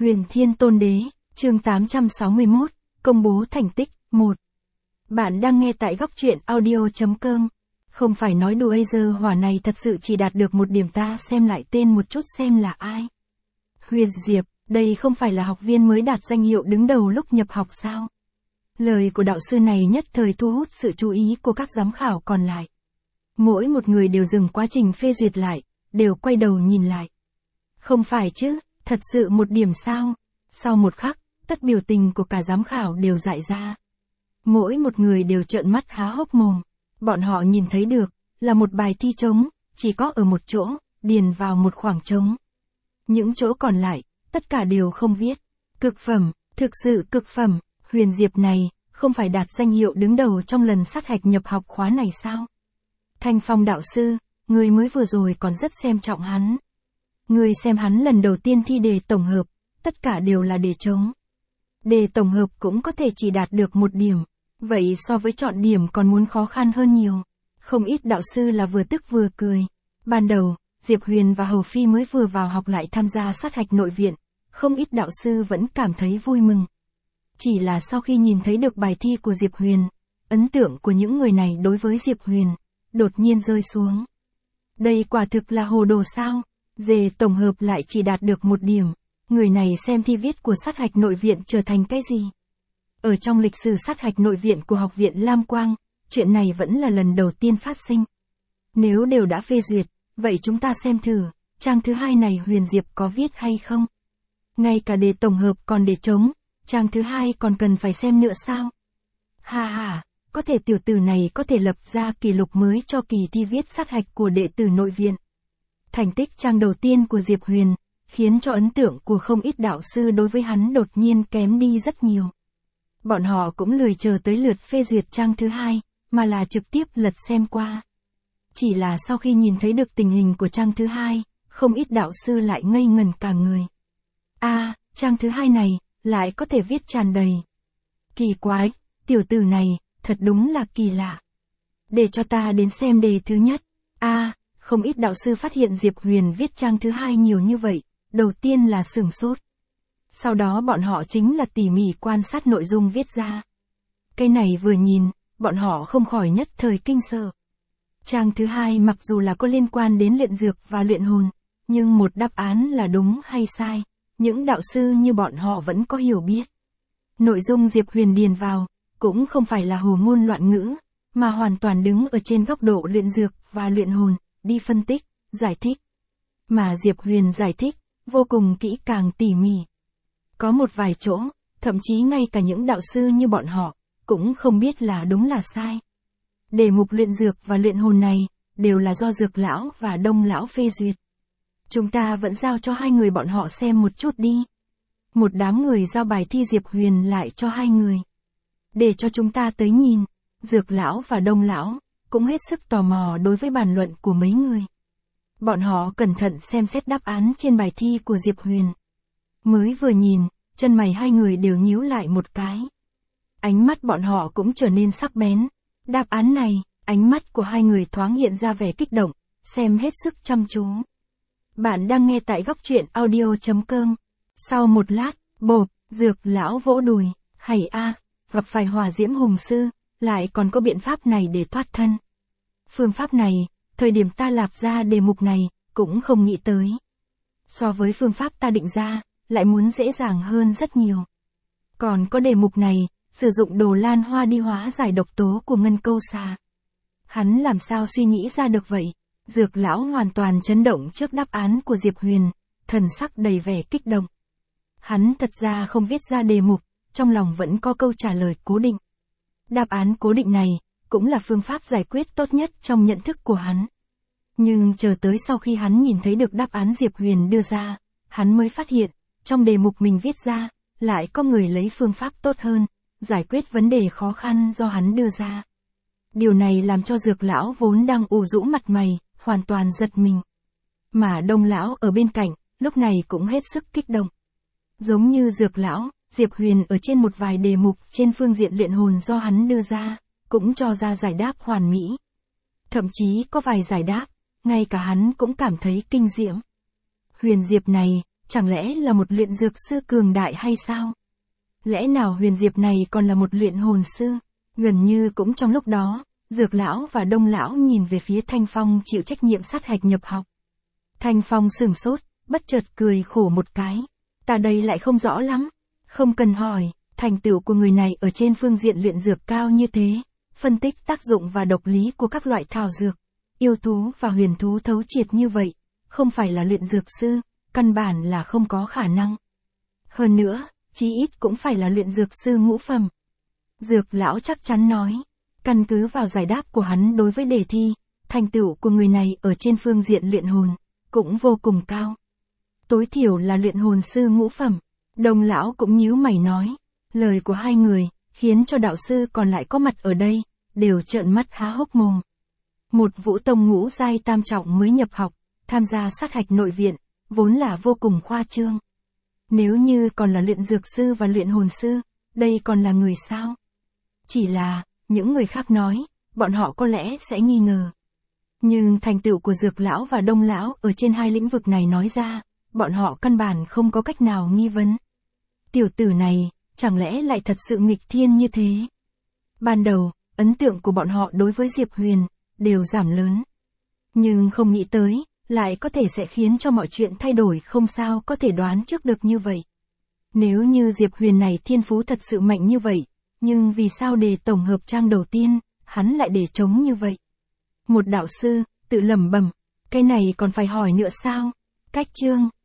Huyền Thiên Tôn Đế, chương 861, công bố thành tích, 1. Bạn đang nghe tại góc truyện audio.com. Không phải nói đùa giờ hỏa này thật sự chỉ đạt được một điểm, ta xem lại tên một chút xem là ai. Huyền Diệp, đây không phải là học viên mới đạt danh hiệu đứng đầu lúc nhập học sao? Lời của đạo sư này nhất thời thu hút sự chú ý của các giám khảo còn lại. Mỗi một người đều dừng quá trình phê duyệt lại, đều quay đầu nhìn lại. Không phải chứ, thật sự một điểm sao? Sau một khắc, tất biểu tình của cả giám khảo đều dại ra. Mỗi một người đều trợn mắt há hốc mồm. Bọn họ nhìn thấy được, là một bài thi trống, chỉ có ở một chỗ, điền vào một khoảng trống. Những chỗ còn lại, tất cả đều không viết. Cực phẩm, thực sự cực phẩm, Huyền Diệp này, không phải đạt danh hiệu đứng đầu trong lần sát hạch nhập học khóa này sao? Thanh Phong đạo sư, người mới vừa rồi còn rất xem trọng hắn. Người xem hắn lần đầu tiên thi đề tổng hợp, tất cả đều là đề trống. Đề tổng hợp cũng có thể chỉ đạt được một điểm, vậy so với chọn điểm còn muốn khó khăn hơn nhiều. Không ít đạo sư là vừa tức vừa cười. Ban đầu, Diệp Huyền và Hầu Phi mới vừa vào học lại tham gia sát hạch nội viện, không ít đạo sư vẫn cảm thấy vui mừng. Chỉ là sau khi nhìn thấy được bài thi của Diệp Huyền, ấn tượng của những người này đối với Diệp Huyền đột nhiên rơi xuống. Đây quả thực là hồ đồ sao? Đề tổng hợp lại chỉ đạt được một điểm. Người này xem thi viết của sát hạch nội viện trở thành cái gì? Ở trong lịch sử sát hạch nội viện của Học viện Lam Quang, chuyện này vẫn là lần đầu tiên phát sinh. Nếu đều đã phê duyệt, vậy chúng ta xem thử, trang thứ hai này Huyền Diệp có viết hay không? Ngay cả đề tổng hợp còn để trống, trang thứ hai còn cần phải xem nữa sao? Ha ha, có thể tiểu tử này có thể lập ra kỷ lục mới cho kỳ thi viết sát hạch của đệ tử nội viện. Thành tích trang đầu tiên của Diệp Huyền, khiến cho ấn tượng của không ít đạo sư đối với hắn đột nhiên kém đi rất nhiều. Bọn họ cũng lười chờ tới lượt phê duyệt trang thứ hai, mà là trực tiếp lật xem qua. Chỉ là sau khi nhìn thấy được tình hình của trang thứ hai, không ít đạo sư lại ngây ngẩn cả người. Trang thứ hai này, lại có thể viết tràn đầy. Kỳ quái, tiểu tử này, thật đúng là kỳ lạ. Để cho ta đến xem đề thứ nhất. Không ít đạo sư phát hiện Diệp Huyền viết trang thứ hai nhiều như vậy, đầu tiên là sửng sốt. Sau đó bọn họ chính là tỉ mỉ quan sát nội dung viết ra. Cái này vừa nhìn, bọn họ không khỏi nhất thời kinh sợ. Trang thứ hai mặc dù là có liên quan đến luyện dược và luyện hồn, nhưng một đáp án là đúng hay sai, những đạo sư như bọn họ vẫn có hiểu biết. Nội dung Diệp Huyền điền vào, cũng không phải là hồ ngôn loạn ngữ, mà hoàn toàn đứng ở trên góc độ luyện dược và luyện hồn, đi phân tích, giải thích. Mà Diệp Huyền giải thích, vô cùng kỹ càng tỉ mỉ. Có một vài chỗ, thậm chí ngay cả những đạo sư như bọn họ, cũng không biết là đúng là sai. Đề mục luyện dược và luyện hồn này, đều là do Dược Lão và Đông Lão phê duyệt. Chúng ta vẫn giao cho hai người bọn họ xem một chút đi. Một đám người giao bài thi Diệp Huyền lại cho hai người. Để cho chúng ta tới nhìn, Dược Lão và Đông Lão, cũng hết sức tò mò đối với bàn luận của mấy người. Bọn họ cẩn thận xem xét đáp án trên bài thi của Diệp Huyền. Mới vừa nhìn, chân mày hai người đều nhíu lại một cái. Ánh mắt bọn họ cũng trở nên sắc bén. Đáp án này, ánh mắt của hai người thoáng hiện ra vẻ kích động, xem hết sức chăm chú. Bạn đang nghe tại góc truyện audio.com. Sau một lát, bộp, Dược Lão vỗ đùi, hay gặp phải hỏa diễm hùng sư, lại còn có biện pháp này để thoát thân. Phương pháp này, thời điểm ta lạp ra đề mục này, cũng không nghĩ tới. So với phương pháp ta định ra, lại muốn dễ dàng hơn rất nhiều. Còn có đề mục này, sử dụng đồ lan hoa đi hóa giải độc tố của ngân câu xà. Hắn làm sao suy nghĩ ra được vậy? Dược Lão hoàn toàn chấn động trước đáp án của Diệp Huyền, thần sắc đầy vẻ kích động. Hắn thật ra không viết ra đề mục, trong lòng vẫn có câu trả lời cố định. Đáp án cố định này, cũng là phương pháp giải quyết tốt nhất trong nhận thức của hắn. Nhưng chờ tới sau khi hắn nhìn thấy được đáp án Diệp Huyền đưa ra, hắn mới phát hiện, trong đề mục mình viết ra, lại có người lấy phương pháp tốt hơn, giải quyết vấn đề khó khăn do hắn đưa ra. Điều này làm cho Dược Lão vốn đang ủ rũ mặt mày, hoàn toàn giật mình. Mà Đông Lão ở bên cạnh, lúc này cũng hết sức kích động. Giống như Dược Lão, Diệp Huyền ở trên một vài đề mục trên phương diện luyện hồn do hắn đưa ra, cũng cho ra giải đáp hoàn mỹ. Thậm chí có vài giải đáp, ngay cả hắn cũng cảm thấy kinh diễm. Huyền Diệp này, chẳng lẽ là một luyện dược sư cường đại hay sao? Lẽ nào Huyền Diệp này còn là một luyện hồn sư? Gần như cũng trong lúc đó, Dược lão và Đông lão nhìn về phía Thanh Phong chịu trách nhiệm sát hạch nhập học. Thanh Phong sửng sốt, bất chợt cười khổ một cái. Ta đây lại không rõ lắm. Không cần hỏi, thành tựu của người này ở trên phương diện luyện dược cao như thế, phân tích tác dụng và độc lý của các loại thảo dược, yêu thú và huyền thú thấu triệt như vậy, không phải là luyện dược sư, căn bản là không có khả năng. Hơn nữa, chí ít cũng phải là luyện dược sư ngũ phẩm. Dược lão chắc chắn nói, căn cứ vào giải đáp của hắn đối với đề thi, thành tựu của người này ở trên phương diện luyện hồn, cũng vô cùng cao. Tối thiểu là luyện hồn sư ngũ phẩm. Đông lão cũng nhíu mày nói, lời của hai người, khiến cho đạo sư còn lại có mặt ở đây, đều trợn mắt há hốc mồm. Một Vũ Tông ngũ giai tam trọng mới nhập học, tham gia sát hạch nội viện, vốn là vô cùng khoa trương. Nếu như còn là luyện dược sư và luyện hồn sư, đây còn là người sao? Chỉ là, những người khác nói, bọn họ có lẽ sẽ nghi ngờ. Nhưng thành tựu của Dược lão và Đông lão ở trên hai lĩnh vực này nói ra, bọn họ căn bản không có cách nào nghi vấn. Tiểu tử này, chẳng lẽ lại thật sự nghịch thiên như thế? Ban đầu, ấn tượng của bọn họ đối với Diệp Huyền, đều giảm lớn. Nhưng không nghĩ tới, lại có thể sẽ khiến cho mọi chuyện thay đổi không sao có thể đoán trước được như vậy. Nếu như Diệp Huyền này thiên phú thật sự mạnh như vậy, nhưng vì sao đề tổng hợp trang đầu tiên, hắn lại để trống như vậy? Một đạo sư, tự lẩm bẩm, cái này còn phải hỏi nữa sao? Cách chương